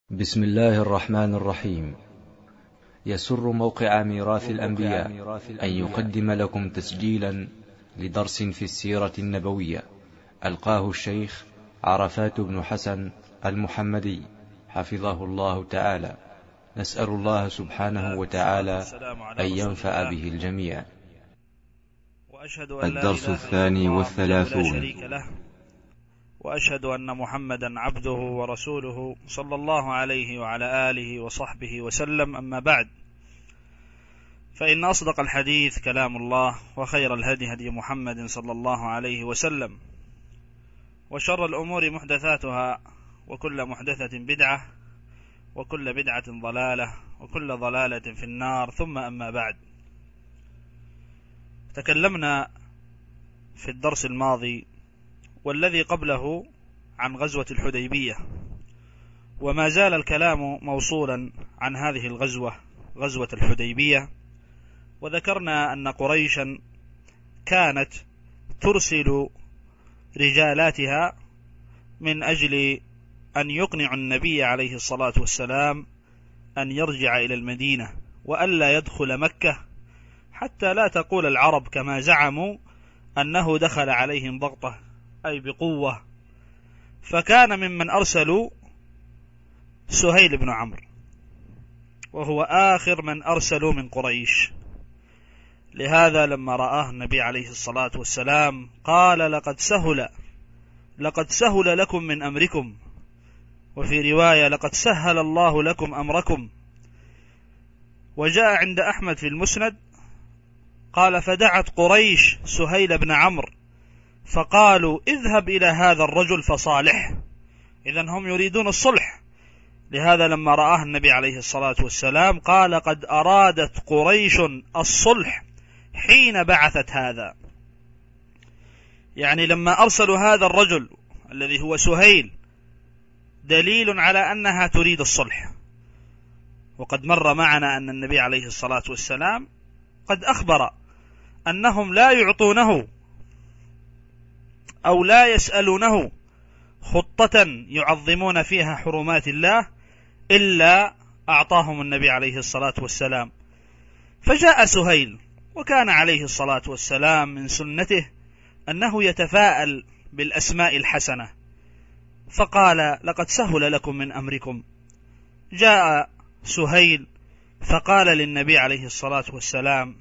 بسم الله الرحمن الرحيم. يسر موقع ميراث الأنبياء أن يقدم لكم تسجيلا لدرس في السيرة النبوية ألقاه الشيخ عرفات بن حسن المحمدي حفظه الله تعالى. نسأل الله سبحانه وتعالى أن ينفع به الجميع. الدرس 32. وأشهد أن محمدا عبده ورسوله صلى الله عليه وعلى آله وصحبه وسلم. أما بعد، فإن أصدق الحديث كلام الله، وخير الهدي هدي محمد صلى الله عليه وسلم، وشر الأمور محدثاتها، وكل محدثة بدعة، وكل بدعة ضلالة، وكل ضلالة في النار. ثم أما بعد، تكلمنا في الدرس الماضي والذي قبله عن غزوة الحديبية، وما زال الكلام موصولا عن هذه الغزوة، غزوة الحديبية. وذكرنا أن قريشا كانت ترسل رجالاتها من أجل أن يقنع النبي عليه الصلاة والسلام أن يرجع إلى المدينة وألا يدخل مكة، حتى لا تقول العرب كما زعموا أنه دخل عليهم ضغطة أي بقوة. فكان ممن أرسلوا سهيل بن عمرو، وهو آخر من أرسلوا من قريش. لهذا لما رآه النبي عليه الصلاة والسلام قال: لقد سهل لكم من أمركم، وفي رواية: لقد سهل الله لكم أمركم. وجاء عند أحمد في المسند قال: فدعت قريش سهيل بن عمرو فقالوا: اذهب إلى هذا الرجل فصالح. إذن هم يريدون الصلح. لهذا لما رآه النبي عليه الصلاة والسلام قال: قد أرادت قريش الصلح حين بعثت هذا. يعني لما أرسلوا هذا الرجل الذي هو سهيل دليل على أنها تريد الصلح. وقد مر معنا أن النبي عليه الصلاة والسلام قد أخبر أنهم لا يعطونه أو لا يسألونه خطة يعظمون فيها حرمات الله إلا أعطاهم النبي عليه الصلاة والسلام. فجاء سهيل، وكان عليه الصلاة والسلام من سنته أنه يتفاءل بالأسماء الحسنة، فقال: لقد سهل لكم من أمركم. جاء سهيل فقال للنبي عليه الصلاة والسلام: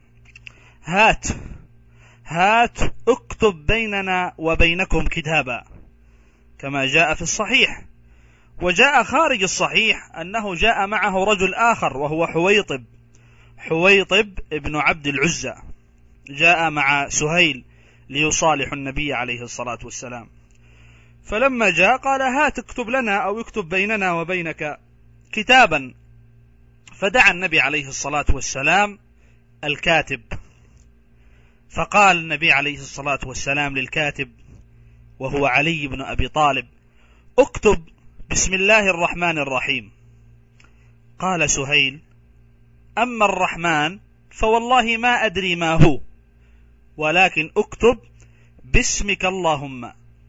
هات اكتب بيننا وبينكم كتابا، كما جاء في الصحيح. وجاء خارج الصحيح أنه جاء معه رجل آخر وهو حويطب ابن عبد العزى، جاء مع سهيل ليصالح النبي عليه الصلاة والسلام. فلما جاء قال: هات اكتب لنا أو اكتب بيننا وبينك كتابا. فدعا النبي عليه الصلاة والسلام الكاتب، فقال النبي عليه الصلاة والسلام للكاتب وهو علي بن أبي طالب: اكتب بسم الله الرحمن الرحيم. قال سهيل: أما الرحمن فوالله ما أدري ما هو، ولكن اكتب باسمك اللهم.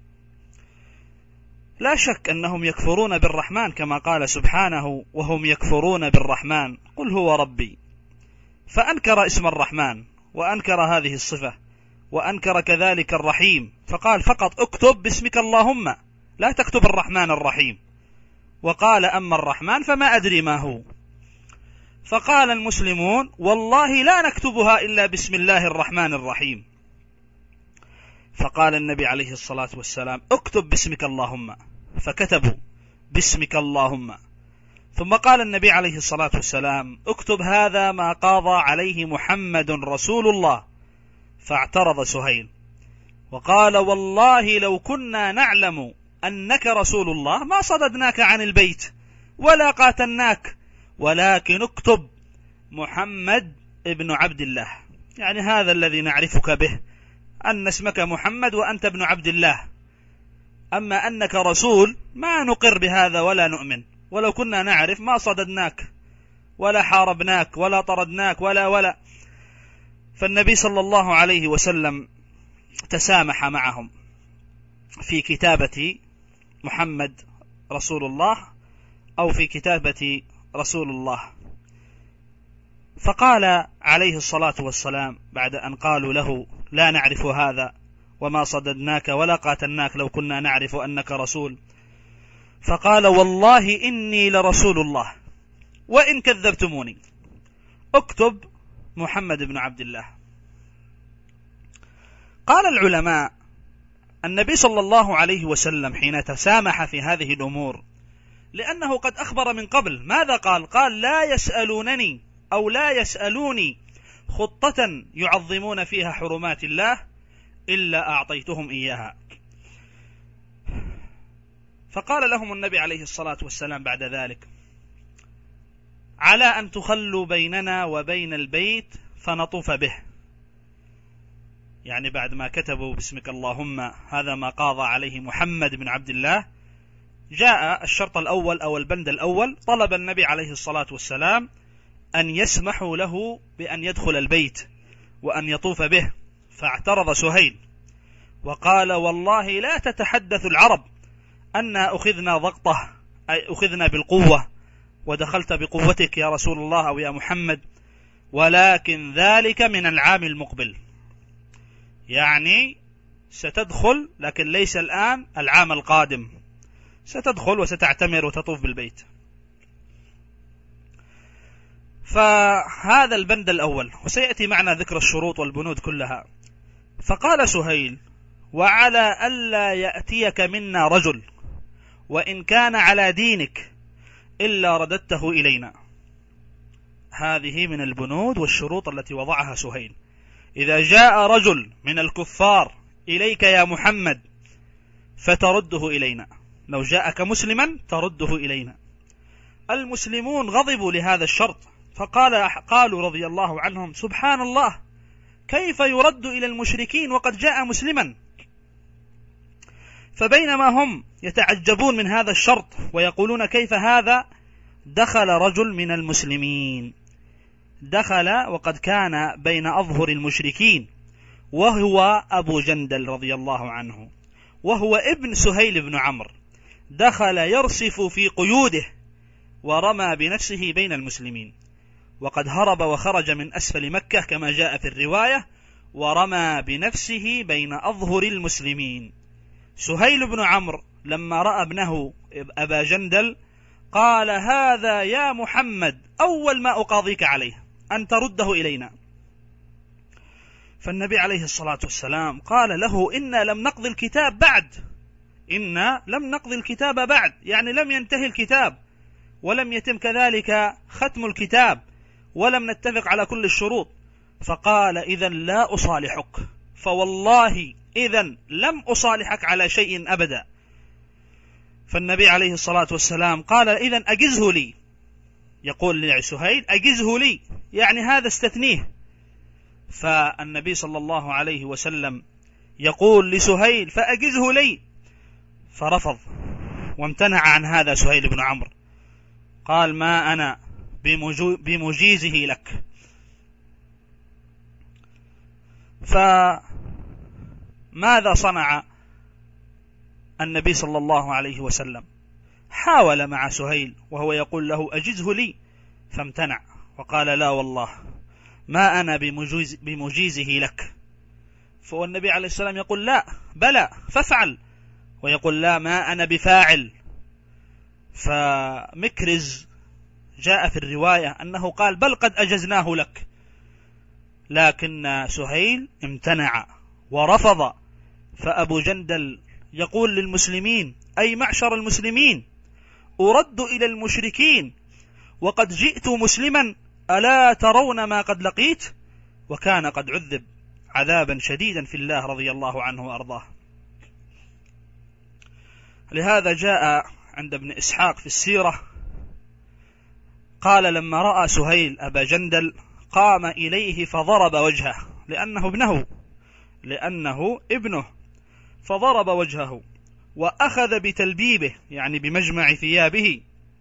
لا شك أنهم يكفرون بالرحمن كما قال سبحانه: وهم يكفرون بالرحمن قل هو ربي. فأنكر اسم الرحمن، وأنكر هذه الصفة، وأنكر كذلك الرحيم، فقال: فقط اكتب باسمك اللهم، لا تكتب الرحمن الرحيم. وقال: أما الرحمن فما أدري ما هو. فقال المسلمون: والله لا نكتبها إلا بسم الله الرحمن الرحيم. فقال النبي عليه الصلاة والسلام: اكتب باسمك اللهم. فكتبوا باسمك اللهم. ثم قال النبي عليه الصلاة والسلام: اكتب هذا ما قاضى عليه محمد رسول الله. فاعترض سهيل وقال: والله لو كنا نعلم أنك رسول الله ما صددناك عن البيت ولا قاتلناك، ولكن اكتب محمد ابن عبد الله، يعني هذا الذي نعرفك به، أن اسمك محمد وأنت ابن عبد الله. أما أنك رسول ما نقر بهذا ولا نؤمن، ولو كنا نعرف ما صددناك ولا حاربناك ولا طردناك ولا. فالنبي صلى الله عليه وسلم تسامح معهم في كتابة محمد رسول الله أو في كتابة رسول الله. فقال عليه الصلاة والسلام بعد أن قالوا له لا نعرف هذا وما صددناك ولا قاتلناك لو كنا نعرف أنك رسول، فقال والله إني لرسول الله وإن كذبتموني اكتب محمد بن عبد الله. قال العلماء النبي صلى الله عليه وسلم حين تسامح في هذه الأمور لأنه قد أخبر من قبل. ماذا قال؟ قال لا يسألونني أو لا يسألوني خطة يعظمون فيها حرمات الله إلا أعطيتهم إياها. فقال لهم النبي عليه الصلاة والسلام بعد ذلك على أن تخلوا بيننا وبين البيت فنطوف به، يعني بعد ما كتبوا باسمك اللهم هذا ما قاضى عليه محمد بن عبد الله، جاء الشرط الأول أو البند الأول، طلب النبي عليه الصلاة والسلام أن يسمحوا له بأن يدخل البيت وأن يطوف به، فاعترض سهيل وقال والله لا تتحدث العرب أن أخذنا ضغطة أي أخذنا بالقوة ودخلت بقوتك يا رسول الله أو يا محمد، ولكن ذلك من العام المقبل، يعني ستدخل لكن ليس الآن، العام القادم ستدخل وستعتمر وتطوف بالبيت. فهذا البند الأول، وسيأتي معنا ذكر الشروط والبنود كلها. فقال سهيل وعلى ألا يأتيك منا رجل وإن كان على دينك إلا رددته إلينا. هذه من البنود والشروط التي وضعها سهيل. إذا جاء رجل من الكفار إليك يا محمد فترده إلينا، لو جاءك مسلما ترده إلينا. المسلمون غضبوا لهذا الشرط، قالوا رضي الله عنهم سبحان الله كيف يرد إلى المشركين وقد جاء مسلما. فبينما هم يتعجبون من هذا الشرط ويقولون كيف هذا، دخل رجل من المسلمين، دخل وقد كان بين أظهر المشركين، وهو أبو جندل رضي الله عنه، وهو ابن سهيل بن عمرو، دخل يرصف في قيوده ورمى بنفسه بين المسلمين، وقد هرب وخرج من أسفل مكة كما جاء في الرواية، ورمى بنفسه بين أظهر المسلمين. سهيل بن عمرو لما رأى ابنه أبا جندل قال هذا يا محمد أول ما أقاضيك عليه أن ترده إلينا. فالنبي عليه الصلاة والسلام قال له إنا لم نقضي الكتاب بعد، إنا لم نقضي الكتاب بعد، يعني لم ينتهي الكتاب ولم يتم كذلك ختم الكتاب ولم نتفق على كل الشروط. فقال إذن لا أصالحك، فوالله إذن لم أصالحك على شيء أبدا. فالنبي عليه الصلاة والسلام قال إذن أجزه لي، يقول لسهيل أجزه لي، يعني هذا استثنيه. فالنبي صلى الله عليه وسلم يقول لسهيل فأجزه لي، فرفض وامتنع عن هذا سهيل بن عمرو، قال ما أنا بمجيزه لك. فماذا صنع النبي صلى الله عليه وسلم؟ حاول مع سهيل وهو يقول له أجزه لي، فامتنع وقال لا والله ما أنا بمجيزه لك. فالنبي عليه السلام يقول لا بلى فافعل، ويقول لا ما أنا بفاعل. فمكرز جاء في الرواية أنه قال بل قد أجزناه لك، لكن سهيل امتنع ورفض. فأبو جندل يقول للمسلمين أي معشر المسلمين أرد إلى المشركين وقد جئت مسلما، ألا ترون ما قد لقيت؟ وكان قد عذب عذابا شديدا في الله رضي الله عنه وأرضاه. لهذا جاء عند ابن إسحاق في السيرة قال لما رأى سهيل أبا جندل قام إليه فضرب وجهه، لأنه ابنه، فضرب وجهه وأخذ بتلبيبه يعني بمجمع ثيابه،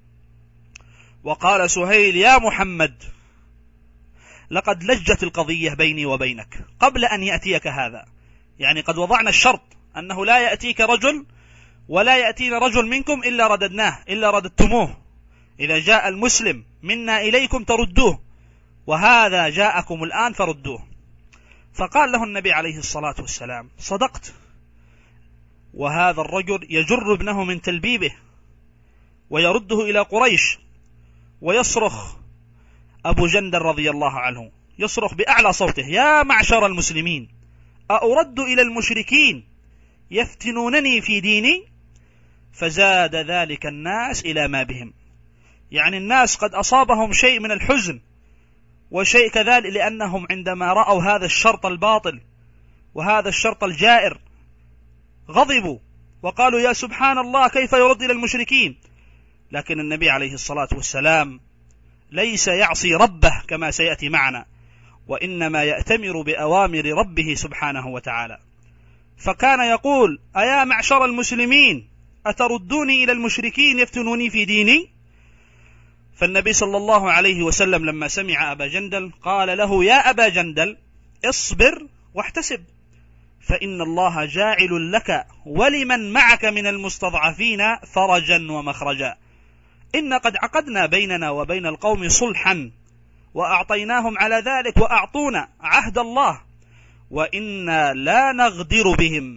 وقال سهيل يا محمد لقد لجت القضية بيني وبينك قبل أن يأتيك هذا، يعني قد وضعنا الشرط أنه لا يأتيك رجل ولا يأتينا رجل منكم إلا رددناه إلا رددتموه، إذا جاء المسلم منا إليكم تردوه، وهذا جاءكم الآن فردوه. فقال له النبي عليه الصلاة والسلام: صدقت. وهذا الرجل يجر ابنه من تلبيبه ويرده إلى قريش، ويصرخ أبو جندل رضي الله عنه، يصرخ بأعلى صوته: يا معشر المسلمين، أأرد إلى المشركين يفتنونني في ديني؟ فزاد ذلك الناس إلى ما بهم، يعني الناس قد أصابهم شيء من الحزن وشيء كذلك، لأنهم عندما رأوا هذا الشرط الباطل وهذا الشرط الجائر غضبوا وقالوا: يا سبحان الله، كيف يرد إلى المشركين؟ لكن النبي عليه الصلاة والسلام ليس يعصي ربه كما سيأتي معنا، وإنما يأتمر بأوامر ربه سبحانه وتعالى. فكان يقول: أيا معشر المسلمين، أتردوني إلى المشركين يفتنوني في ديني؟ فالنبي صلى الله عليه وسلم لما سمع أبا جندل قال له: يا أبا جندل، اصبر واحتسب، فإن الله جاعل لك ولمن معك من المستضعفين فرجا ومخرجا. إن قد عقدنا بيننا وبين القوم صلحا، وأعطيناهم على ذلك وأعطونا عهد الله، وإنا لا نغدر بهم.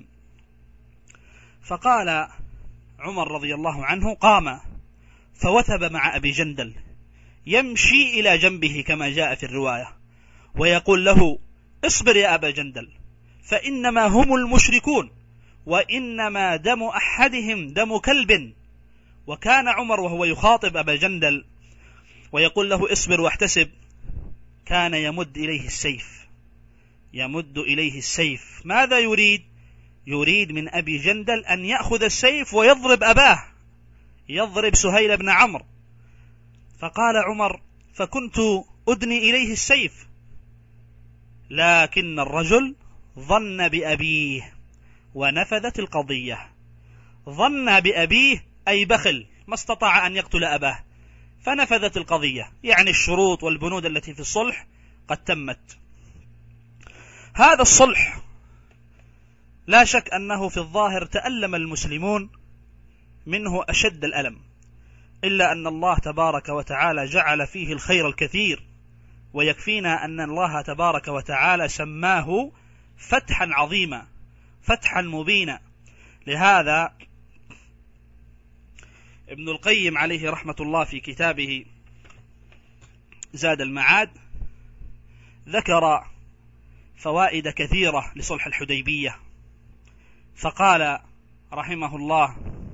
فقال عمر رضي الله عنه: قام فوثب مع أبي جندل يمشي إلى جنبه كما جاء في الرواية، ويقول له: اصبر يا أبا جندل، فإنما هم المشركون، وإنما دم أحدهم دم كلب. وكان عمر وهو يخاطب أبا جندل ويقول له: اصبر واحتسب، كان يمد إليه السيف، يمد إليه السيف. ماذا يريد؟ يريد من أبي جندل أن يأخذ السيف ويضرب أباه، يضرب سهيل بن عمرو. فقال عمر: فكنت أدني إليه السيف، لكن الرجل ظن بأبيه ونفذت القضية. ظن بأبيه أي بخل، ما استطاع أن يقتل أباه، فنفذت القضية، يعني الشروط والبنود التي في الصلح قد تمت. هذا الصلح لا شك أنه في الظاهر تألم المسلمون منه أشد الألم، إلا أن الله تبارك وتعالى جعل فيه الخير الكثير، ويكفينا أن الله تبارك وتعالى سماه فتحا عظيما، فتحا مبينا. لهذا ابن القيم عليه رحمة الله في كتابه زاد المعاد ذكر فوائد كثيرة لصلح الحديبية، فقال رحمه الله: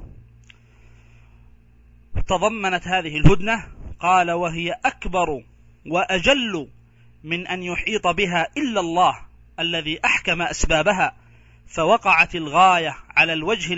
تضمنت هذه الهدنة، قال: وهي أكبر وأجل من أن يحيط بها إلا الله الذي أحكم أسبابها، فوقعت الغاية على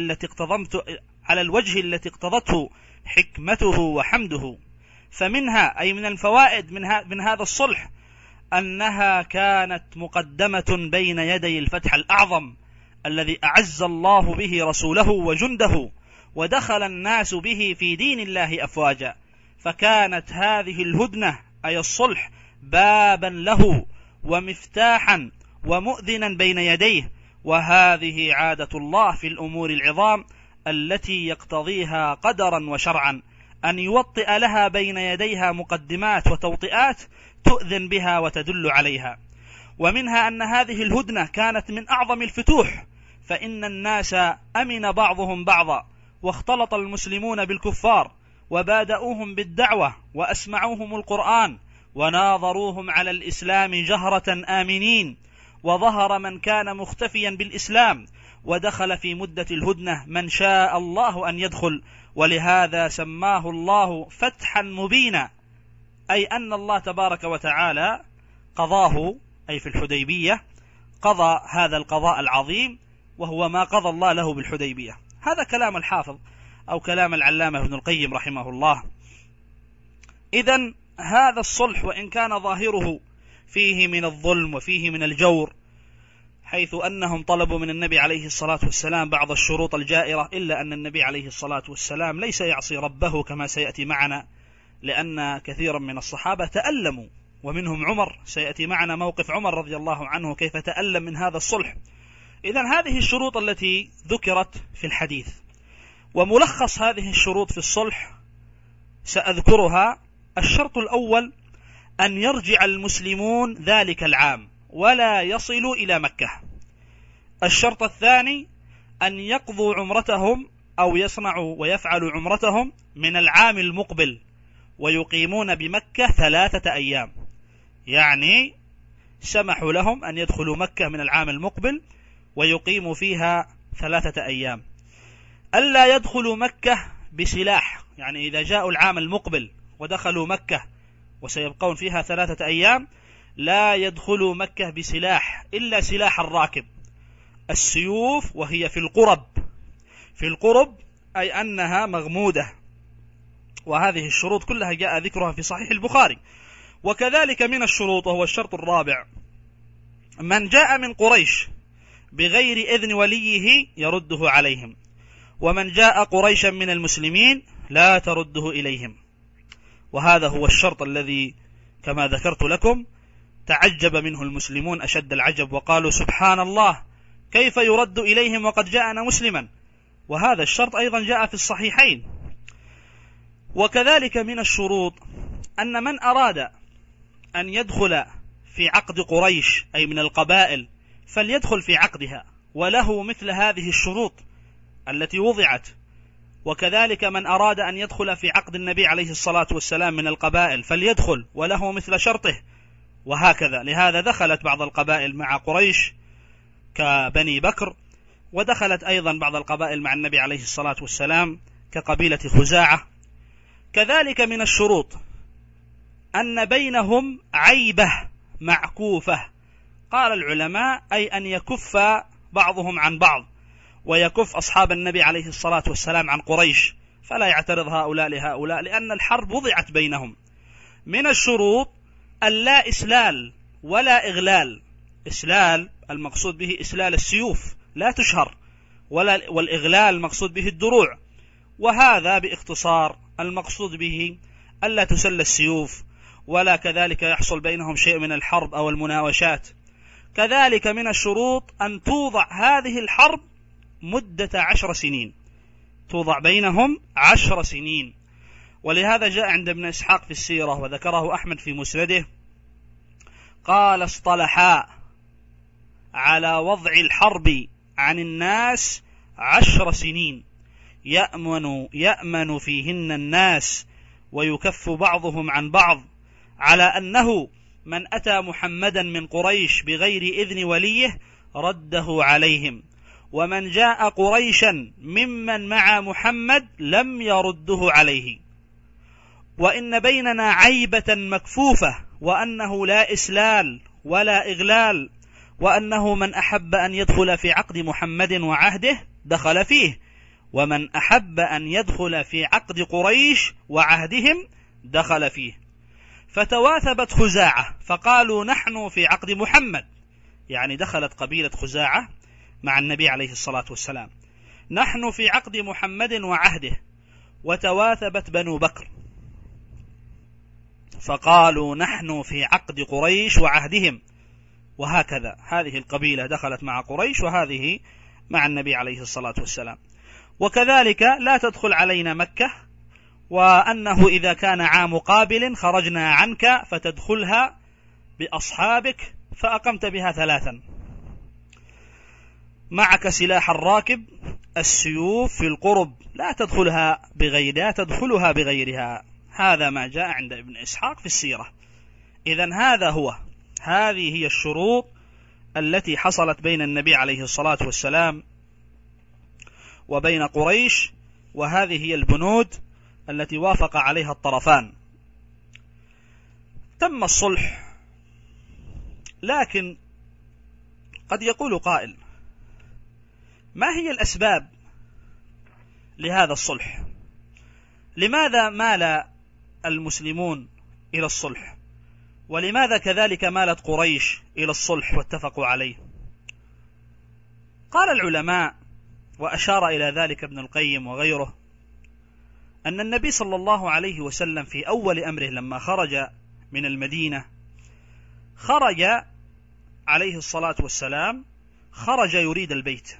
الوجه التي اقتضته حكمته وحمده. فمنها أي من الفوائد من هذا الصلح أنها كانت مقدمة بين يدي الفتح الأعظم الذي أعز الله به رسوله وجنده، ودخل الناس به في دين الله أفواجا. فكانت هذه الهدنة أي الصلح بابا له ومفتاحا ومؤذنا بين يديه، وهذه عادة الله في الأمور العظام التي يقتضيها قدرا وشرعا، أن يوطئ لها بين يديها مقدمات وتوطئات تؤذن بها وتدل عليها. ومنها أن هذه الهدنة كانت من أعظم الفتوح، فإن الناس أمن بعضهم بعضا، واختلط المسلمون بالكفار، وبادؤوهم بالدعوة، وأسمعوهم القرآن، وناظروهم على الإسلام جهرة آمنين، وظهر من كان مختفيا بالإسلام، ودخل في مدة الهدنة من شاء الله أن يدخل، ولهذا سماه الله فتحا مبينا، أي أن الله تبارك وتعالى قضاه، أي في الحديبية قضى هذا القضاء العظيم، وهو ما قضى الله له بالحديبية. هذا كلام الحافظ أو كلام العلامة ابن القيم رحمه الله. إذن هذا الصلح وإن كان ظاهره فيه من الظلم وفيه من الجور، حيث أنهم طلبوا من النبي عليه الصلاة والسلام بعض الشروط الجائرة، إلا أن النبي عليه الصلاة والسلام ليس يعصي ربه كما سيأتي معنا، لأن كثيرا من الصحابة تألموا، ومنهم عمر، سيأتي معنا موقف عمر رضي الله عنه كيف تألم من هذا الصلح. إذن هذه الشروط التي ذكرت في الحديث، وملخص هذه الشروط في الصلح سأذكرها. الشرط الأول أن يرجع المسلمون ذلك العام ولا يصلوا إلى مكة. الشرط الثاني أن يقضوا عمرتهم أو يصنعوا ويفعلوا عمرتهم من العام المقبل ويقيمون بمكة 3 أيام، يعني سمحوا لهم أن يدخلوا مكة من العام المقبل ويقيموا فيها 3 أيام. ألا يدخلوا مكة بسلاح، يعني إذا جاءوا العام المقبل ودخلوا مكة وسيبقون فيها 3 أيام لا يدخلوا مكة بسلاح إلا سلاح الراكب، السيوف، وهي في القرب. في القرب أي أنها مغمودة، وهذه الشروط كلها جاء ذكرها في صحيح البخاري. وكذلك من الشروط، وهو الشرط الرابع، من جاء من قريش بغير إذن وليه يرده عليهم، ومن جاء قريشا من المسلمين لا ترده إليهم. وهذا هو الشرط الذي كما ذكرت لكم تعجب منه المسلمون أشد العجب، وقالوا سبحان الله كيف يرد إليهم وقد جاءنا مسلما. وهذا الشرط أيضا جاء في الصحيحين. وكذلك من الشروط أن من أراد أن يدخل في عقد قريش أي من القبائل فليدخل في عقدها، وله مثل هذه الشروط التي وضعت. وكذلك من أراد أن يدخل في عقد النبي عليه الصلاة والسلام من القبائل فليدخل وله مثل شرطه، وهكذا. لهذا دخلت بعض القبائل مع قريش كبني بكر، ودخلت أيضا بعض القبائل مع النبي عليه الصلاة والسلام كقبيلة خزاعة. كذلك من الشروط أن بينهم عيبة معكوفة. قال العلماء أي أن يكف بعضهم عن بعض، ويكف أصحاب النبي عليه الصلاة والسلام عن قريش، فلا يعترض هؤلاء لهؤلاء، لأن الحرب وضعت بينهم. من الشروط ألا إسلال ولا إغلال. إسلال المقصود به إسلال السيوف لا تشهر، والإغلال المقصود به الدروع، وهذا باختصار المقصود به ألا تسل السيوف، ولا كذلك يحصل بينهم شيء من الحرب أو المناوشات. كذلك من الشروط أن توضع هذه الحرب مدة 10 سنين، توضع بينهم 10 سنين. ولهذا جاء عند ابن إسحاق في السيرة وذكره أحمد في مسنده، قال اصطلحا على وضع الحرب عن الناس 10 سنين يأمن فيهن الناس ويكف بعضهم عن بعض، على أنه من أتى محمدا من قريش بغير إذن وليه رده عليهم، ومن جاء قريشا ممن مع محمد لم يرده عليه، وإن بيننا عيبة مكفوفة، وأنه لا إسلال ولا إغلال، وأنه من أحب أن يدخل في عقد محمد وعهده دخل فيه، ومن أحب أن يدخل في عقد قريش وعهدهم دخل فيه. فتواثبت خزاعة فقالوا نحن في عقد محمد، يعني دخلت قبيلة خزاعة مع النبي عليه الصلاة والسلام، نحن في عقد محمد وعهده. وتواثبت بنو بكر فقالوا نحن في عقد قريش وعهدهم، وهكذا هذه القبيلة دخلت مع قريش وهذه مع النبي عليه الصلاة والسلام. وكذلك لا تدخل علينا مكة، وأنه إذا كان عام قابل خرجنا عنك فتدخلها بأصحابك فأقمت بها 3، معك سلاح الراكب، السيوف في القرب لا تدخلها بغيرها. هذا ما جاء عند ابن إسحاق في السيرة. إذن هذه هي الشروط التي حصلت بين النبي عليه الصلاة والسلام وبين قريش، وهذه هي البنود التي وافق عليها الطرفان. تم الصلح، لكن قد يقول قائل ما هي الأسباب لهذا الصلح؟ لماذا مال المسلمون إلى الصلح؟ ولماذا كذلك مالت قريش إلى الصلح واتفقوا عليه؟ قال العلماء، وأشار إلى ذلك ابن القيم وغيره، أن النبي صلى الله عليه وسلم في أول أمره لما خرج من المدينة خرج عليه الصلاة والسلام يريد البيت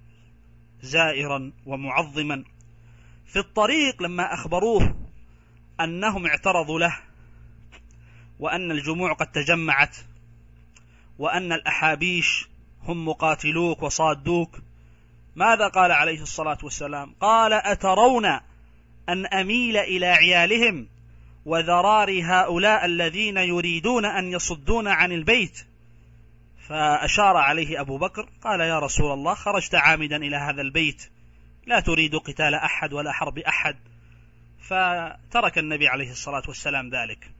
زائرا ومعظما. في الطريق لما أخبروه أنهم اعترضوا له، وأن الجموع قد تجمعت، وأن الأحابيش هم مقاتلوك وصادوك، ماذا قال عليه الصلاة والسلام؟ قال: أترون أن أميل إلى عيالهم وذرار هؤلاء الذين يريدون أن يصدون عن البيت؟ فأشار عليه أبو بكر قال: يا رسول الله، خرجت عامدا إلى هذا البيت، لا تريد قتال أحد ولا حرب أحد. فترك النبي عليه الصلاة والسلام ذلك.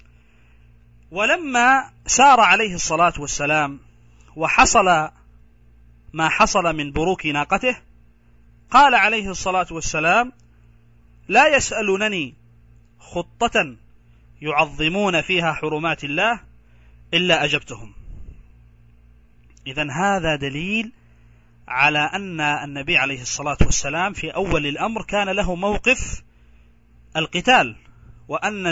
ولما سار عليه الصلاة والسلام وحصل ما حصل من بروك ناقته، قال عليه الصلاة والسلام: لا يسألونني خطة يعظمون فيها حرمات الله إلا أجبتهم. إذن هذا دليل على أن النبي عليه الصلاة والسلام في أول الأمر كان له موقف القتال، وأن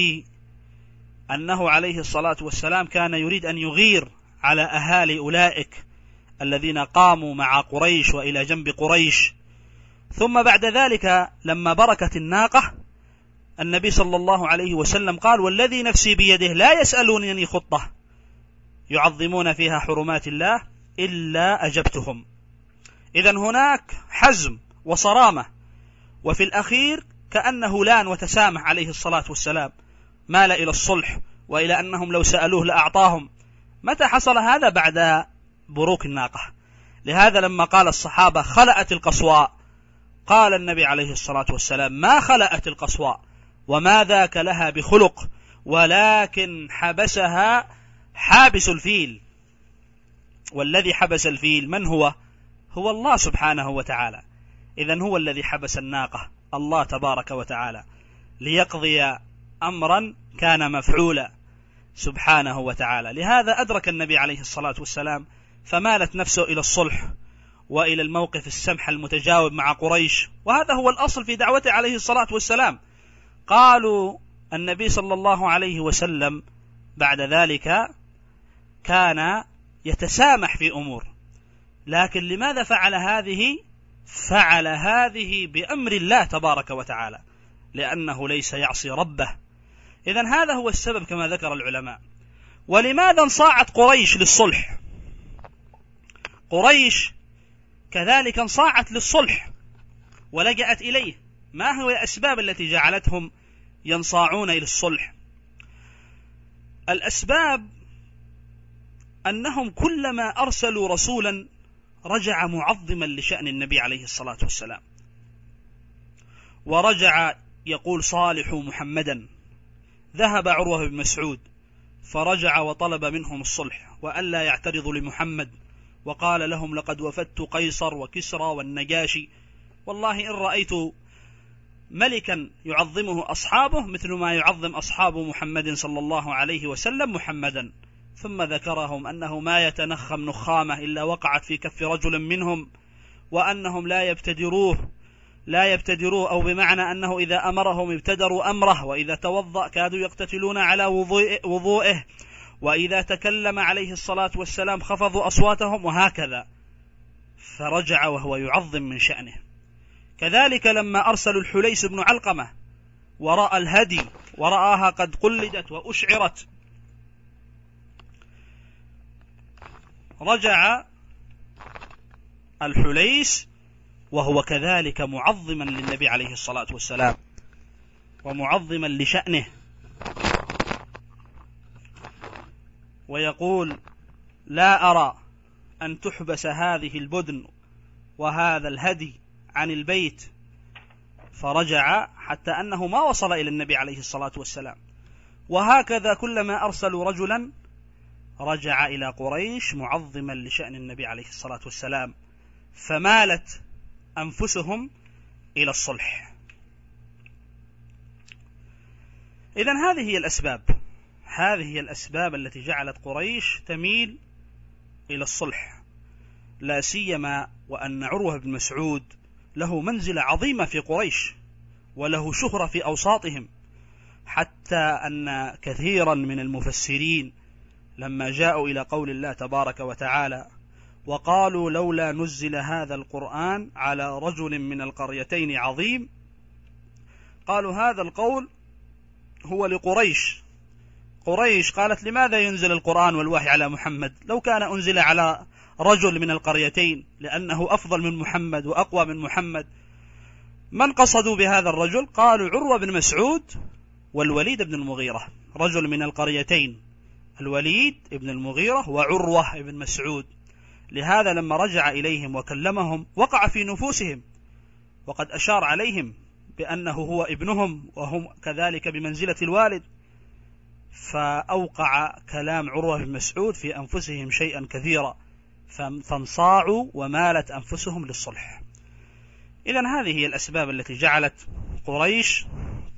أنه عليه الصلاة والسلام كان يريد أن يغير على أهالي أولئك الذين قاموا مع قريش وإلى جنب قريش. ثم بعد ذلك لما بركت الناقة، النبي صلى الله عليه وسلم قال: والذي نفسي بيده لا يسألونني خطة يعظمون فيها حرمات الله إلا أجبتهم. إذن هناك حزم وصرامة، وفي الأخير كأنه لان وتسامح عليه الصلاة والسلام، مال إلى الصلح وإلى أنهم لو سألوه لأعطاهم. متى حصل هذا؟ بعد بروك الناقة. لهذا لما قال الصحابة: خلأت القصواء، قال النبي عليه الصلاة والسلام: ما خلأت القصواء، وما ذاك لها بخلق، ولكن حبسها حابس الفيل. والذي حبس الفيل من هو؟ هو الله سبحانه وتعالى. إذن هو الذي حبس الناقة، الله تبارك وتعالى، ليقضي أمرا كان مفعولا سبحانه وتعالى. لهذا أدرك النبي عليه الصلاة والسلام فمالت نفسه إلى الصلح وإلى الموقف السمح المتجاوب مع قريش، وهذا هو الأصل في دعوته عليه الصلاة والسلام. قالوا النبي صلى الله عليه وسلم بعد ذلك كان يتسامح في أمور، لكن لماذا فعل هذه؟ فعل هذه بأمر الله تبارك وتعالى، لأنه ليس يعصي ربه. إذن هذا هو السبب كما ذكر العلماء. ولماذا انصاعت قريش للصلح؟ قريش كذلك انصاعت للصلح ولجأت إليه. ما هو الأسباب التي جعلتهم ينصاعون إلى الصلح؟ الأسباب أنهم كلما أرسلوا رسولا رجع معظما لشأن النبي عليه الصلاة والسلام، ورجع يقول: صالحوا محمدا. ذهب عروة بن مسعود فرجع وطلب منهم الصلح وألا يعترضوا لمحمد، وقال لهم: لقد وفدت قيصر وكسرى والنجاشي، والله إن رأيت ملكا يعظمه أصحابه مثل ما يعظم أصحاب محمد صلى الله عليه وسلم محمدا. ثم ذكرهم أنه ما يتنخم نخامة إلا وقعت في كف رجل منهم، وأنهم لا يبتدروه، أو بمعنى أنه إذا أمرهم ابتدروا أمره، وإذا توضأ كادوا يقتتلون على وضوئه، وإذا تكلم عليه الصلاة والسلام خفضوا أصواتهم، وهكذا. فرجع وهو يعظم من شأنه. كذلك لما أرسلوا الحليس بن علقمة ورأى الهدي ورآها قد قلدت وأشعرت، رجع الحليس وهو كذلك معظما للنبي عليه الصلاة والسلام ومعظما لشأنه، ويقول: لا أرى أن تحبس هذه البدن وهذا الهدي عن البيت. فرجع حتى أنه ما وصل إلى النبي عليه الصلاة والسلام. وهكذا كلما أرسلوا رجلا رجع إلى قريش معظما لشأن النبي عليه الصلاة والسلام، فمالت أنفسهم إلى الصلح. إذن هذه هي الأسباب التي جعلت قريش تميل إلى الصلح، لا سيما وأن عروة بن مسعود له منزلة عظيمة في قريش وله شهرة في أوساطهم، حتى أن كثيرا من المفسرين لما جاءوا إلى قول الله تبارك وتعالى: وقالوا لولا نزل هذا القرآن على رجل من القريتين عظيم، قالوا هذا القول هو لقريش. قريش قالت: لماذا ينزل القرآن والوحي على محمد؟ لو كان أنزل على رجل من القريتين لأنه أفضل من محمد وأقوى من محمد. من قصدوا بهذا الرجل؟ قالوا: عروة بن مسعود والوليد بن المغيرة، رجل من القريتين، الوليد بن المغيرة وعروة بن مسعود. لهذا لما رجع إليهم وكلمهم وقع في نفوسهم، وقد أشار عليهم بأنه هو ابنهم وهم كذلك بمنزلة الوالد، فأوقع كلام عروة بن مسعود في أنفسهم شيئا كثيرا، فانصاعوا ومالت أنفسهم للصلح. إذن هذه هي الأسباب التي جعلت قريش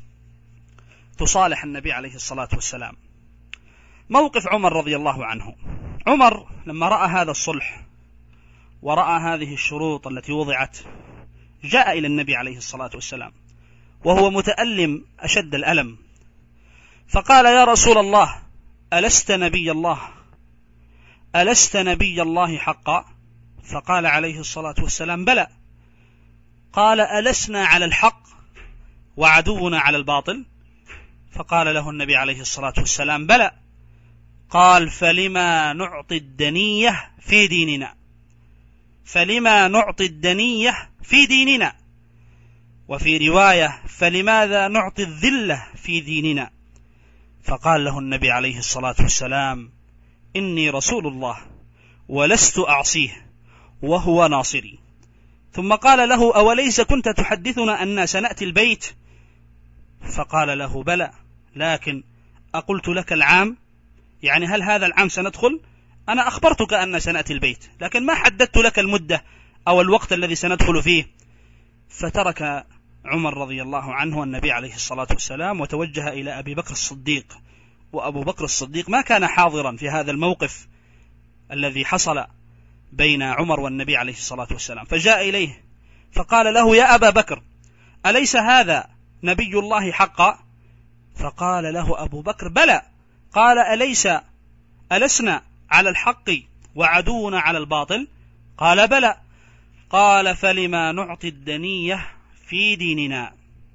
تصالح النبي عليه الصلاة والسلام. موقف عمر رضي الله عنه. عمر لما رأى هذا الصلح ورأى هذه الشروط التي وضعت، جاء إلى النبي عليه الصلاة والسلام وهو متألم أشد الألم، فقال: يا رسول الله، ألست نبي الله؟ ألست نبي الله حقا؟ فقال عليه الصلاة والسلام: بلى. قال: ألسنا على الحق وعدونا على الباطل؟ فقال له النبي عليه الصلاة والسلام: بلى. قال: فلما نعطي الدنية في ديننا؟ فلما نعطي الدنية في ديننا؟ وفي رواية: فلماذا نعطي الذلة في ديننا؟ فقال له النبي عليه الصلاة والسلام: إني رسول الله ولست أعصيه وهو ناصري. ثم قال له: أوليس كنت تحدثنا أن سنأتي البيت؟ فقال له: بلى، لكن أقلت لك العام، يعني هل هذا العام سندخل؟ أنا أخبرتك أن سنأتي البيت، لكن ما حددت لك المدة أو الوقت الذي سندخل فيه. فترك عمر رضي الله عنه النبي عليه الصلاة والسلام وتوجه إلى أبي بكر الصديق. وأبو بكر الصديق ما كان حاضرا في هذا الموقف الذي حصل بين عمر والنبي عليه الصلاة والسلام، فجاء إليه فقال له: يا أبا بكر، أليس هذا نبي الله حقا؟ فقال له أبو بكر: بلى. قال: ألسنا على الحق وعدونا على الباطل؟ قال: بلى. قال: فلما نعطي الدنية في ديننا؟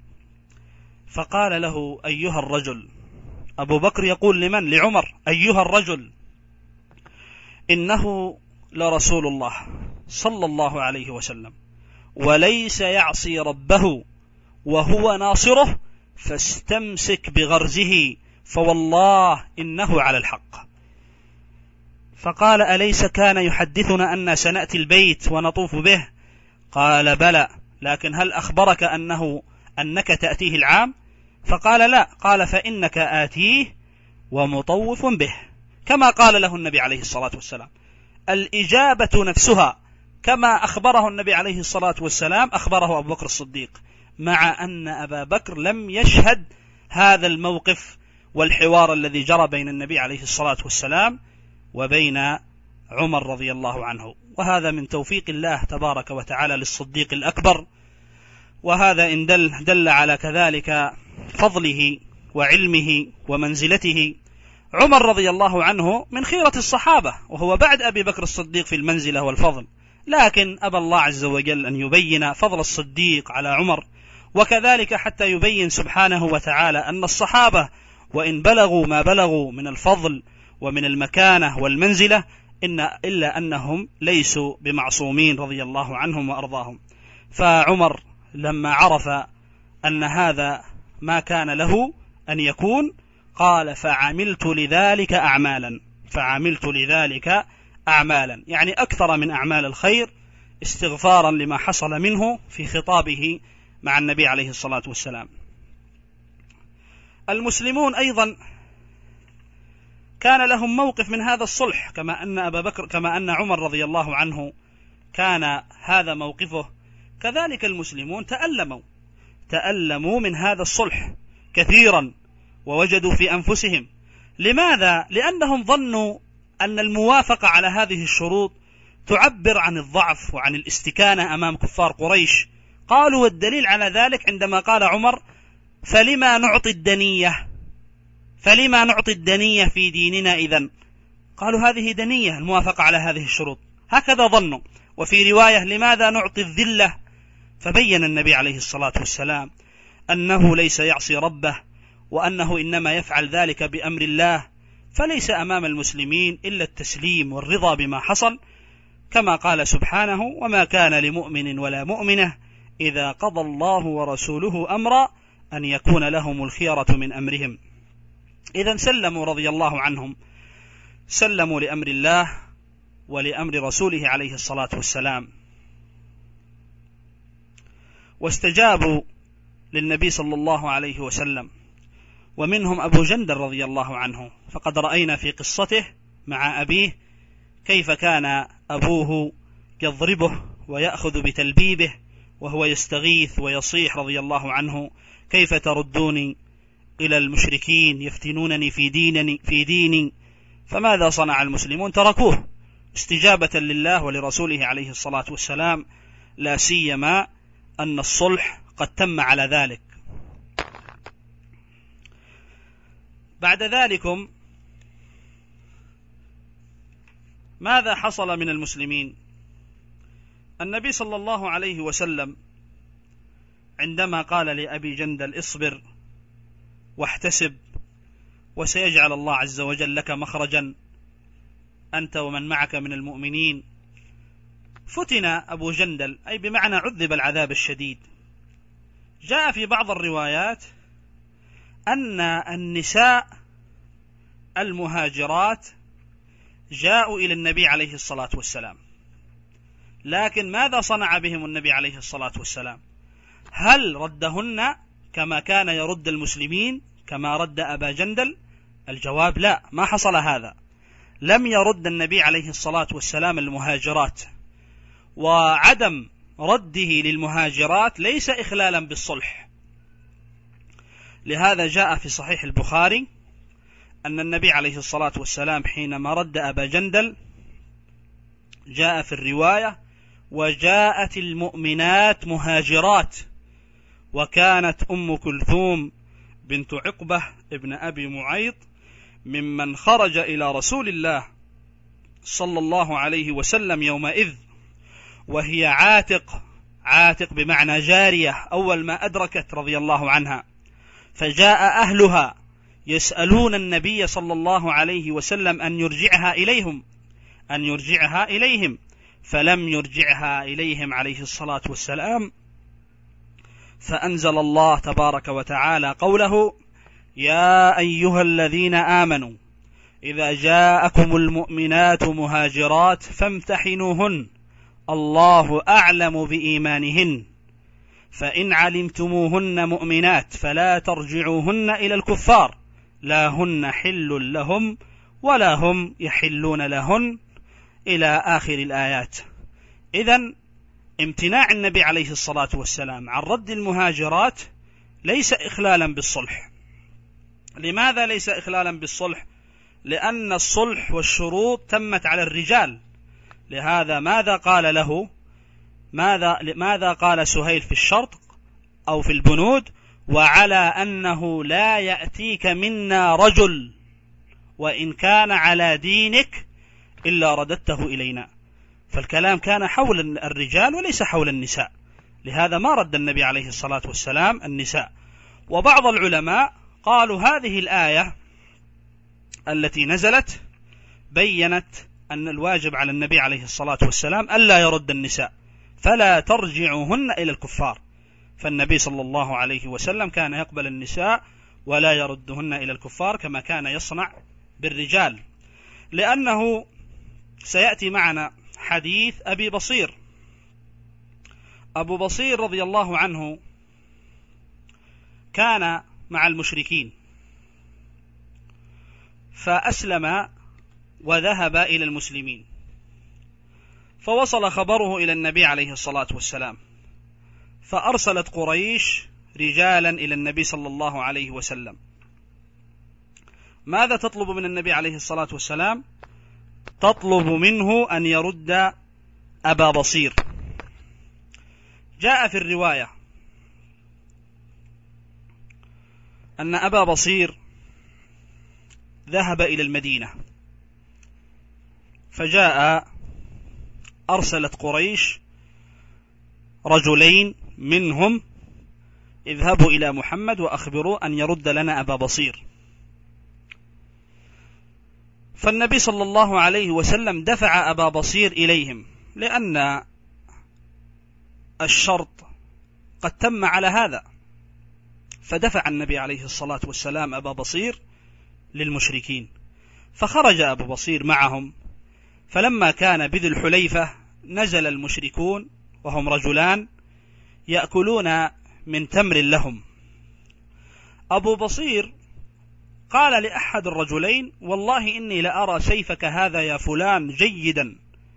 فقال له: أيها الرجل، أبو بكر يقول لمن؟ لعمر: أيها الرجل، إنه لرسول الله صلى الله عليه وسلم، وليس يعصي ربه وهو ناصره، فاستمسك بغرزه، فوالله إنه على الحق. فقال: أليس كان يحدثنا أن سنأتي البيت ونطوف به؟ قال: بلى، لكن هل أخبرك أنك تأتيه العام؟ فقال: لا. قال: فإنك آتيه ومطوف به، كما قال له النبي عليه الصلاة والسلام. الإجابة نفسها كما أخبره النبي عليه الصلاة والسلام أخبره أبو بكر الصديق، مع أن أبا بكر لم يشهد هذا الموقف والحوار الذي جرى بين النبي عليه الصلاة والسلام وبين عمر رضي الله عنه. وهذا من توفيق الله تبارك وتعالى للصديق الأكبر، وهذا إن دل على كذلك فضله وعلمه ومنزلته. عمر رضي الله عنه من خيرة الصحابة، وهو بعد أبي بكر الصديق في المنزلة والفضل، لكن أبى الله عز وجل أن يبين فضل الصديق على عمر، وكذلك حتى يبين سبحانه وتعالى أن الصحابة وإن بلغوا ما بلغوا من الفضل ومن المكانة والمنزلة إلا أنهم ليسوا بمعصومين رضي الله عنهم وأرضاهم. فعمر لما عرف أن هذا ما كان له أن يكون، قال: فعملت لذلك أعمالا، يعني أكثر من أعمال الخير، استغفارا لما حصل منه في خطابه مع النبي عليه الصلاة والسلام. المسلمون أيضا كان لهم موقف من هذا الصلح، كما أن عمر رضي الله عنه كان هذا موقفه، كذلك المسلمون تألموا من هذا الصلح كثيرا، ووجدوا في أنفسهم. لماذا؟ لأنهم ظنوا أن الموافقة على هذه الشروط تعبر عن الضعف وعن الاستكانة أمام كفار قريش. قالوا: والدليل على ذلك عندما قال عمر: فلما نعطي الدنية في ديننا إذن؟ قالوا: هذه دنية الموافقة على هذه الشروط، هكذا ظنوا. وفي رواية: لماذا نعطي الذلة؟ فبين النبي عليه الصلاة والسلام أنه ليس يعصي ربه وأنه إنما يفعل ذلك بأمر الله، فليس أمام المسلمين إلا التسليم والرضا بما حصل، كما قال سبحانه: وما كان لمؤمن ولا مؤمنة إذا قضى الله ورسوله أمرا أن يكون لهم الخيرة من أمرهم. إذن سلموا رضي الله عنهم، سلموا لأمر الله ولأمر رسوله عليه الصلاة والسلام، واستجابوا للنبي صلى الله عليه وسلم. ومنهم أبو جندل رضي الله عنه، فقد رأينا في قصته مع أبيه كيف كان أبوه يضربه ويأخذ بتلبيبه وهو يستغيث ويصيح رضي الله عنه: كيف تردوني إلى المشركين يفتنونني في ديني. فماذا صنع المسلمون؟ تركوه استجابة لله ولرسوله عليه الصلاة والسلام، لا سيما أن الصلح قد تم على ذلك. بعد ذلكم ماذا حصل من المسلمين؟ النبي صلى الله عليه وسلم عندما قال لأبي جندل: اصبر واحتسب وسيجعل الله عز وجل لك مخرجا أنت ومن معك من المؤمنين، فتن أبو جندل، أي بمعنى عذب العذاب الشديد. جاء في بعض الروايات أن النساء المهاجرات جاءوا إلى النبي عليه الصلاة والسلام، لكن ماذا صنع بهم النبي عليه الصلاة والسلام؟ هل ردهن كما كان يرد المسلمين كما رد أبا جندل؟ الجواب لا، ما حصل هذا. لم يرد النبي عليه الصلاة والسلام المهاجرات، وعدم رده للمهاجرات ليس إخلالا بالصلح. لهذا جاء في صحيح البخاري أن النبي عليه الصلاة والسلام حينما رد أبا جندل جاء في الرواية: وجاءت المؤمنات مهاجرات، وكانت أم كلثوم بنت عقبة ابن أبي معيط ممن خرج إلى رسول الله صلى الله عليه وسلم يومئذ، وهي عاتق بمعنى جارية أول ما أدركت رضي الله عنها، فجاء أهلها يسألون النبي صلى الله عليه وسلم أن يرجعها إليهم، فلم يرجعها إليهم عليه الصلاة والسلام، فأنزل الله تبارك وتعالى قوله: يا أيها الذين آمنوا إذا جاءكم المؤمنات مهاجرات فامتحنوهن الله أعلم بإيمانهن، فإن علمتموهن مؤمنات فلا ترجعوهن إلى الكفار، لا هن حل لهم ولا هم يحلون لهن، إلى آخر الآيات. إذن امتناع النبي عليه الصلاة والسلام عن رد المهاجرات ليس إخلالا بالصلح. لماذا ليس إخلالا بالصلح؟ لأن الصلح والشروط تمت على الرجال. لهذا ماذا قال سهيل في الشرط أو في البنود: وعلى أنه لا يأتيك منا رجل وإن كان على دينك إلا رددته إلينا. فالكلام كان حول الرجال وليس حول النساء، لهذا ما رد النبي عليه الصلاة والسلام النساء. وبعض العلماء قالوا هذه الآية التي نزلت بيّنت أن الواجب على النبي عليه الصلاة والسلام ألا يرد النساء، فلا ترجعوهن إلى الكفار، فالنبي صلى الله عليه وسلم كان يقبل النساء ولا يردهن إلى الكفار كما كان يصنع بالرجال. لأنه سيأتي معنا حديث أبي بصير. أبو بصير رضي الله عنه كان مع المشركين، فأسلم وذهب إلى المسلمين، فوصل خبره إلى النبي عليه الصلاة والسلام، فأرسلت قريش رجالا إلى النبي صلى الله عليه وسلم. ماذا تطلب من النبي عليه الصلاة والسلام؟ تطلب منه أن يرد أبا بصير. جاء في الرواية أن أبا بصير ذهب إلى المدينة، فجاء أرسلت قريش رجلين منهم اذهبوا إلى محمد وأخبروا أن يرد لنا أبا بصير. فالنبي صلى الله عليه وسلم دفع أبا بصير إليهم، لأن الشرط قد تم على هذا، فدفع النبي عليه الصلاة والسلام أبا بصير للمشركين. فخرج أبو بصير معهم، فلما كان بذي الحليفة نزل المشركون وهم رجلان يأكلون من تمر لهم. أبو بصير قال لأحد الرجلين: والله إني لأرى سيفك هذا يا فلان جيدا.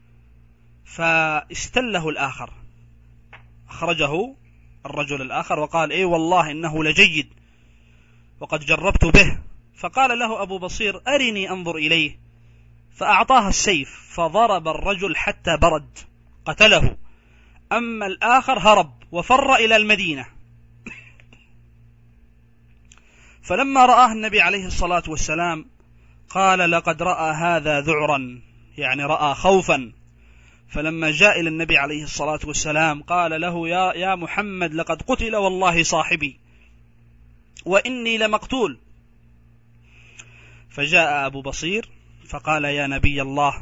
فاستله الآخر، أخرجه الرجل الآخر وقال: إيه والله إنه لجيد وقد جربت به. فقال له أبو بصير: أرني أنظر إليه. فأعطاه السيف، فضرب الرجل حتى برد قتله، أما الآخر هرب وفر إلى المدينة. فلما رآه النبي عليه الصلاة والسلام قال: لقد رأى هذا ذعرا، يعني رأى خوفا. فلما جاء إلى النبي عليه الصلاة والسلام قال له: يا محمد، لقد قتل والله صاحبي وإني لمقتول. فجاء أبو بصير فقال: يا نبي الله،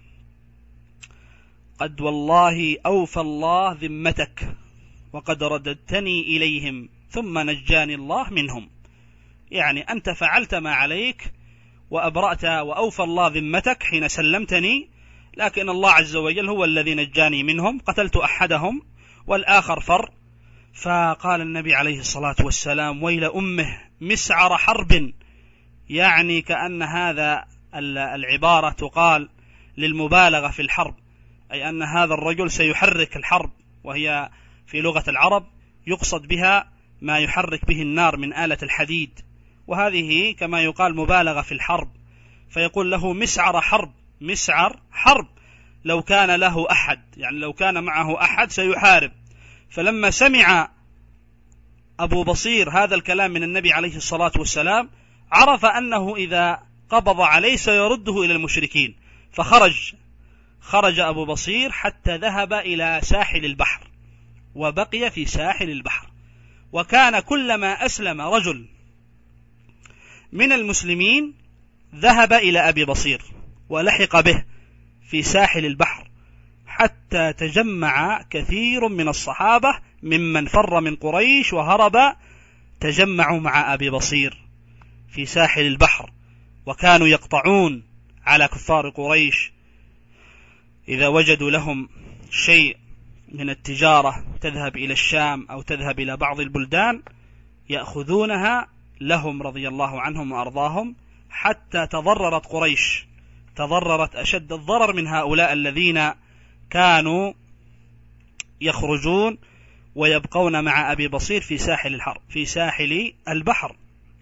قد والله أوفى الله ذمتك وقد رددتني إليهم ثم نجاني الله منهم. يعني أنت فعلت ما عليك وأبرأت وأوفى الله ذمتك حين سلمتني، لكن الله عز وجل هو الذي نجاني منهم، قتلت أحدهم والآخر فر. فقال النبي عليه الصلاة والسلام: ويل أمه مسعر حرب، يعني كأن هذا العبارة تقال للمبالغة في الحرب، أي أن هذا الرجل سيحرك الحرب، وهي في لغة العرب يقصد بها ما يحرك به النار من آلة الحديد، وهذه كما يقال مبالغة في الحرب. فيقول له مسعر حرب، مسعر حرب، لو كان له أحد، يعني لو كان معه أحد سيحارب. فلما سمع أبو بصير هذا الكلام من النبي عليه الصلاة والسلام عرف أنه إذا قبض عليه سيرده إلى المشركين، فخرج أبو بصير حتى ذهب إلى ساحل البحر، وبقي في ساحل البحر. وكان كلما أسلم رجل من المسلمين ذهب إلى أبي بصير ولحق به في ساحل البحر، حتى تجمع كثير من الصحابة ممن فر من قريش وهرب، تجمعوا مع أبي بصير في ساحل البحر، وكانوا يقطعون على كفار قريش إذا وجدوا لهم شيء من التجارة تذهب إلى الشام أو تذهب إلى بعض البلدان يأخذونها لهم رضي الله عنهم وأرضاهم، حتى تضررت قريش، تضررت أشد الضرر من هؤلاء الذين كانوا يخرجون ويبقون مع أبي بصير في ساحل البحر.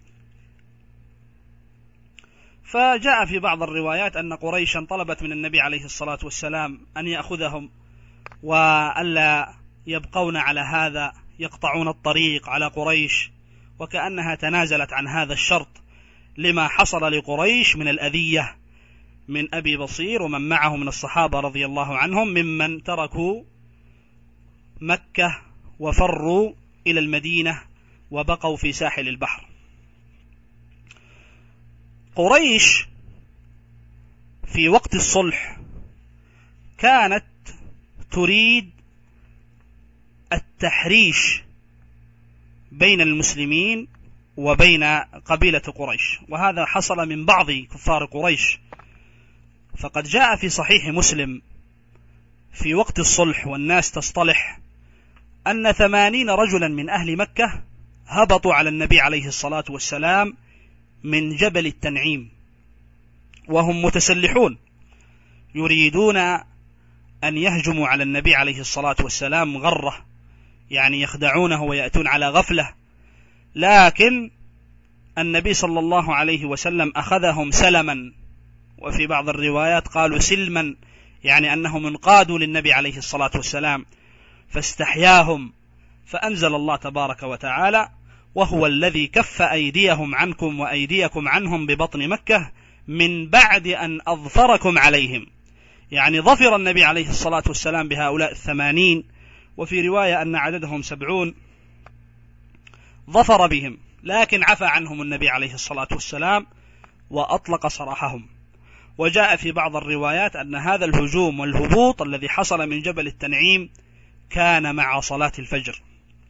فجاء في بعض الروايات أن قريشا طلبت من النبي عليه الصلاة والسلام أن يأخذهم وألا يبقون على هذا يقطعون الطريق على قريش، وكأنها تنازلت عن هذا الشرط لما حصل لقريش من الأذية من أبي بصير ومن معه من الصحابة رضي الله عنهم ممن تركوا مكة وفروا إلى المدينة وبقوا في ساحل البحر. قريش في وقت الصلح كانت تريد التحريش بين المسلمين وبين قبيلة قريش، وهذا حصل من بعض كفار قريش. فقد جاء في صحيح مسلم في وقت الصلح والناس تصطلح أن 80 رجلا من أهل مكة هبطوا على النبي عليه الصلاة والسلام من جبل التنعيم وهم متسلحون، يريدون أن يهجموا على النبي عليه الصلاة والسلام غرة، يعني يخدعونه ويأتون على غفلة. لكن النبي صلى الله عليه وسلم أخذهم سلما، وفي بعض الروايات قالوا سلما، يعني أنهم انقادوا للنبي عليه الصلاة والسلام، فاستحياهم، فأنزل الله تبارك وتعالى: وهو الذي كف أيديهم عنكم وأيديكم عنهم ببطن مكة من بعد أن أظفركم عليهم. يعني ظفر النبي عليه الصلاة والسلام بهؤلاء 80، وفي رواية أن عددهم 70. ظفر بهم، لكن عفى عنهم النبي عليه الصلاة والسلام وأطلق سراحهم. وجاء في بعض الروايات أن هذا الهجوم والهبوط الذي حصل من جبل التنعيم كان مع صلاة الفجر.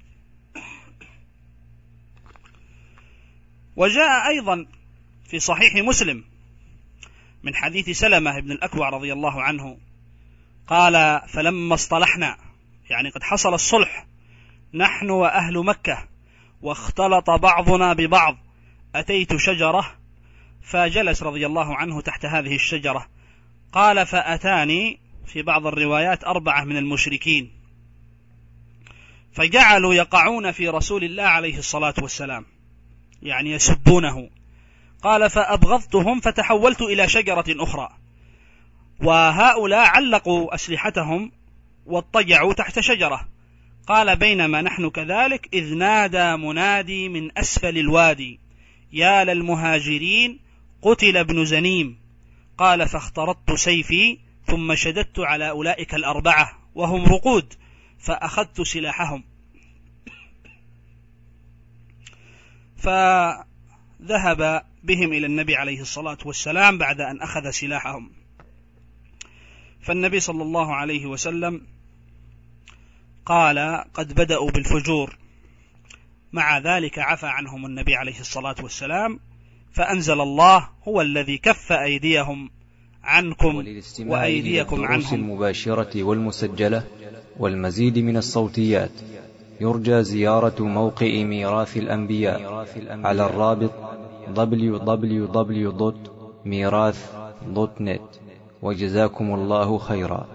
وجاء أيضا في صحيح مسلم من حديث سلمة بن الأكوع رضي الله عنه قال: فلما اصطلحنا، يعني قد حصل الصلح نحن وأهل مكة واختلط بعضنا ببعض، أتيت شجرة فجلس رضي الله عنه تحت هذه الشجرة. قال: فأتاني في بعض الروايات 4 من المشركين فجعلوا يقعون في رسول الله عليه الصلاة والسلام، يعني يسبونه. قال: فأبغضتهم فتحولت إلى شجرة أخرى، وهؤلاء علقوا أسلحتهم واضطجعوا تحت شجرة. قال: بينما نحن كذلك إذ نادى منادي من أسفل الوادي: يا للمهاجرين قتل ابن زنيم. قال: فاخترطت سيفي ثم شددت على أولئك 4 وهم رقود، فأخذت سلاحهم، فذهب بهم إلى النبي عليه الصلاة والسلام بعد أن أخذ سلاحهم. فالنبي صلى الله عليه وسلم قال: قد بدأوا بالفجور. مع ذلك عفى عنهم النبي عليه الصلاة والسلام، فأنزل الله: هو الذي كف أيديهم عنكم وأيديكم عنهم. المباشرة والمسجلة والمزيد من الصوتيات يرجى زيارة موقع ميراث الأنبياء على الرابط www.mirath.net. وجزاكم الله خيرا.